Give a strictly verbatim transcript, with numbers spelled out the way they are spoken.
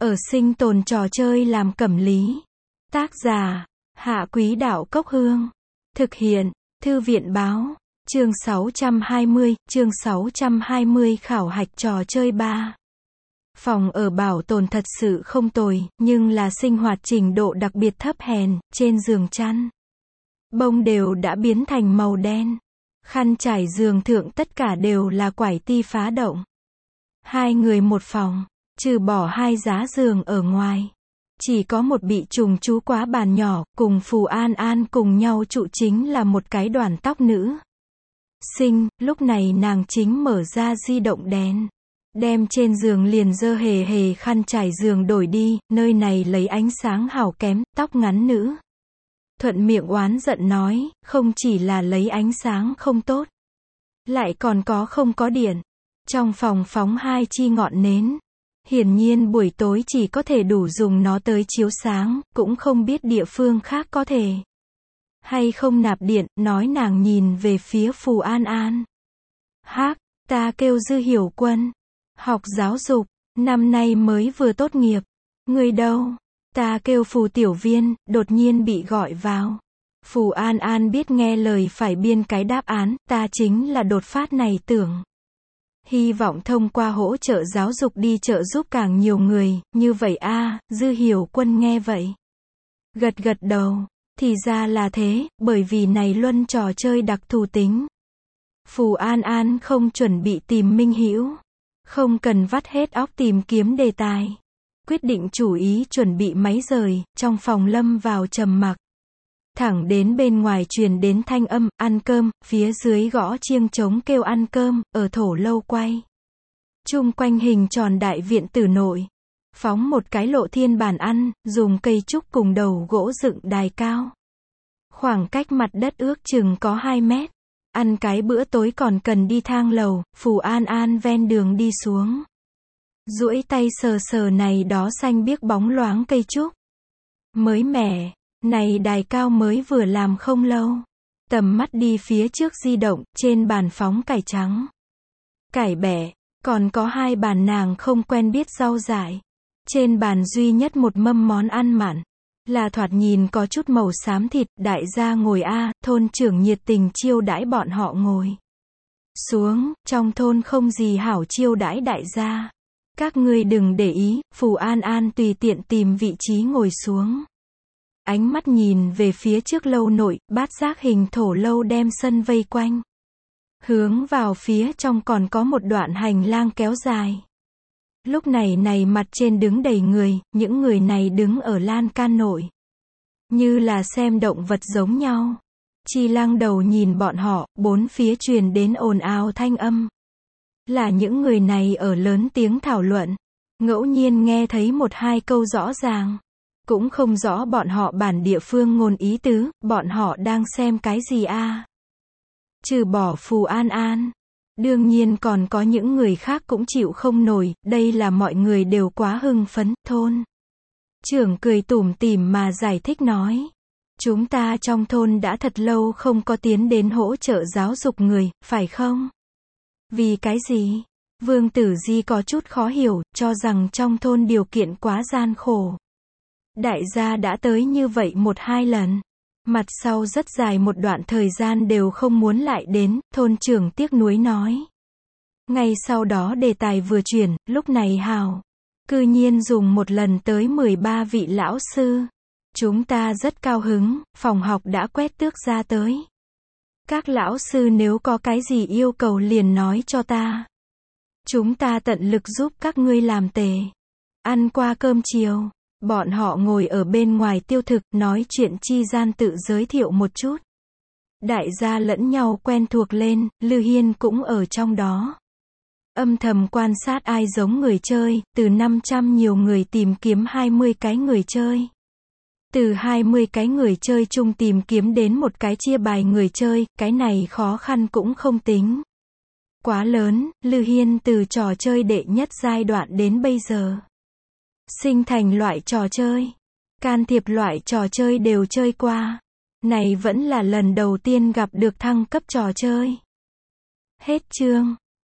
ở sinh tồn trò chơi làm cẩm lý. Tác giả, Hạ Quý Đạo Cốc Hương. Thực hiện, Thư viện Báo. Chương sáu trăm hai mươi, chương sáu trăm hai mươi khảo hạch trò chơi ba. Phòng ở bảo tồn thật sự không tồi, nhưng là sinh hoạt trình độ đặc biệt thấp hèn, trên giường chăn. Bông đều đã biến thành màu đen. Khăn trải giường thượng tất cả đều là quải ti phá động. Hai người một phòng, trừ bỏ hai giá giường ở ngoài. Chỉ có một bị trùng trú quá bàn nhỏ, cùng Phù An An cùng nhau trụ chính là một cái đoàn tóc nữ sinh, lúc này nàng chính mở ra di động đèn. Đem trên giường liền dơ hề hề khăn trải giường đổi đi, nơi này lấy ánh sáng hào kém, tóc ngắn nữ. Thuận miệng oán giận nói, không chỉ là lấy ánh sáng không tốt, lại còn có không có điện. Trong phòng phóng hai chi ngọn nến. Hiển nhiên buổi tối chỉ có thể đủ dùng nó tới chiếu sáng, cũng không biết địa phương khác có thể hay không nạp điện, nói nàng nhìn về phía Phù An An. Hác, ta kêu Dư Hiểu Quân. Học giáo dục, năm nay mới vừa tốt nghiệp. Người đâu? Ta kêu Phù Tiểu Viên, đột nhiên bị gọi vào. Phù An An biết nghe lời phải biên cái đáp án, ta chính là đột phát này tưởng. Hy vọng thông qua hỗ trợ giáo dục đi trợ giúp càng nhiều người, như vậy a à, Dư Hiểu Quân nghe vậy. Gật gật đầu, thì ra là thế, bởi vì này luân trò chơi đặc thù tính. Phù An An không chuẩn bị tìm Minh Hữu, không cần vắt hết óc tìm kiếm đề tài. Quyết định chủ ý chuẩn bị máy rời, trong phòng lâm vào trầm mặc. Thẳng đến bên ngoài truyền đến thanh âm, ăn cơm, phía dưới gõ chiêng trống kêu ăn cơm, ở thổ lâu quay. Chung quanh hình tròn đại viện tử nội. Phóng một cái lộ thiên bàn ăn, dùng cây trúc cùng đầu gỗ dựng đài cao. Khoảng cách mặt đất ước chừng có hai mét. Ăn cái bữa tối còn cần đi thang lầu, Phù An An ven đường đi xuống. Duỗi tay sờ sờ này đó xanh biếc bóng loáng cây trúc. Mới mẻ. Này đài cao mới vừa làm không lâu. Tầm mắt đi phía trước di động, trên bàn phóng cải trắng, cải bẻ, còn có hai bàn nàng không quen biết rau dại. Trên bàn duy nhất một mâm món ăn mặn, là thoạt nhìn có chút màu xám thịt, đại gia ngồi a, thôn trưởng nhiệt tình chiêu đãi bọn họ ngồi xuống, trong thôn không gì hảo chiêu đãi đại gia. Các ngươi đừng để ý, Phù An An tùy tiện tìm vị trí ngồi xuống. Ánh mắt nhìn về phía trước lâu nội, bát giác hình thổ lâu đem sân vây quanh. Hướng vào phía trong còn có một đoạn hành lang kéo dài. Lúc này này mặt trên đứng đầy người, những người này đứng ở lan can nội. Như là xem động vật giống nhau. Chi Lăng đầu nhìn bọn họ, bốn phía truyền đến ồn ào thanh âm. Là những người này ở lớn tiếng thảo luận. Ngẫu nhiên nghe thấy một hai câu rõ ràng. Cũng không rõ bọn họ bản địa phương ngôn ý tứ, bọn họ đang xem cái gì a? À? Trừ bỏ Phù An An. Đương nhiên còn có những người khác cũng chịu không nổi, đây là mọi người đều quá hưng phấn, thôn trưởng cười tủm tỉm mà giải thích nói. Chúng ta trong thôn đã thật lâu không có tiến đến hỗ trợ giáo dục người, phải không? Vì cái gì? Vương Tử Di có chút khó hiểu, cho rằng trong thôn điều kiện quá gian khổ. Đại gia đã tới như vậy một hai lần. Mặt sau rất dài một đoạn thời gian đều không muốn lại đến, thôn trưởng tiếc nuối nói. Ngay sau đó đề tài vừa chuyển, lúc này hào. Cư nhiên dùng một lần tới mười ba vị lão sư. Chúng ta rất cao hứng, phòng học đã quét tước ra tới. Các lão sư nếu có cái gì yêu cầu liền nói cho ta. Chúng ta tận lực giúp các ngươi làm tề. Ăn qua cơm chiều. Bọn họ ngồi ở bên ngoài tiêu thực, nói chuyện chi gian tự giới thiệu một chút. Đại gia lẫn nhau quen thuộc lên, Lư Hiên cũng ở trong đó. Âm thầm quan sát ai giống người chơi, từ năm trăm nhiều người tìm kiếm hai mươi cái người chơi. Từ hai mươi cái người chơi chung tìm kiếm đến một cái chia bài người chơi, cái này khó khăn cũng không tính quá lớn, Lư Hiên từ trò chơi đệ nhất giai đoạn đến bây giờ. Sinh thành loại trò chơi, can thiệp loại trò chơi đều chơi qua. Này vẫn là lần đầu tiên gặp được thăng cấp trò chơi. Hết chương.